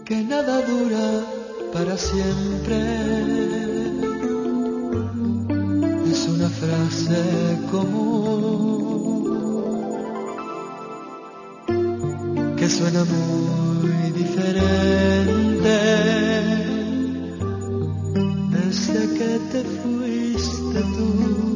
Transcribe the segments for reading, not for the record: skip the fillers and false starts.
que nada dura para siempre. Es una frase común que suena muy diferente desde que te fuiste tú.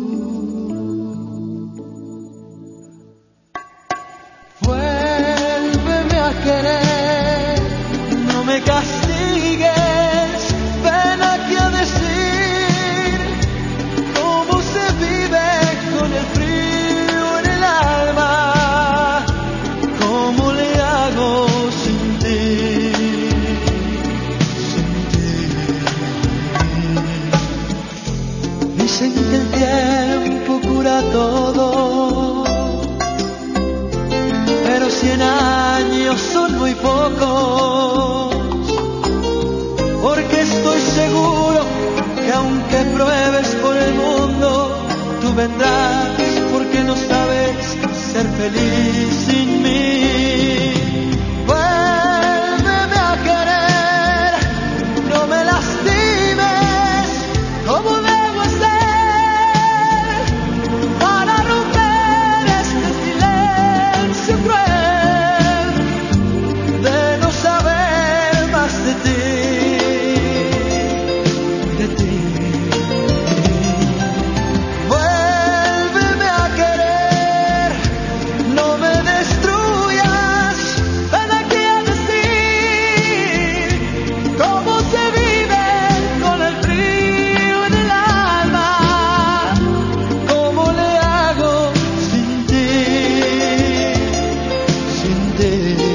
Vuélveme a querer, no me castigues, ven aquí a decir cómo se vive con el frío en el alma, cómo le hago sin ti, sin ti. Dicen que el tiempo cura todo, pero 100 años son muy pocos, porque estoy seguro que aunque pruebes por el mundo, tú vendrás, porque no sabes ser feliz sin mí. Vuélveme a querer, no me lastimes, ¿cómo debo hacer para romper este silencio cruel de no saber más de ti, de ti? Vuélveme a querer, no me destruyas, ven aquí a decir cómo se vive con el frío en el alma, cómo le hago sin ti, sin ti.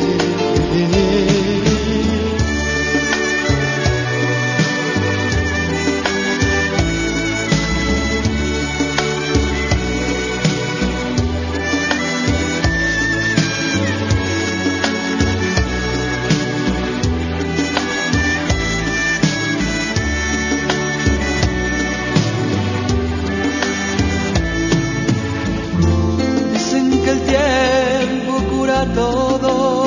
Dicen que el tiempo cura todo,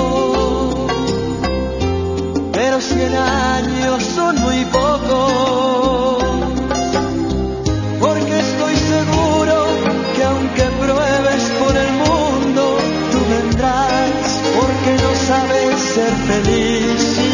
pero 100 años son muy pocos, porque estoy seguro que aunque pruebes por el mundo, tú vendrás, porque no sabes ser feliz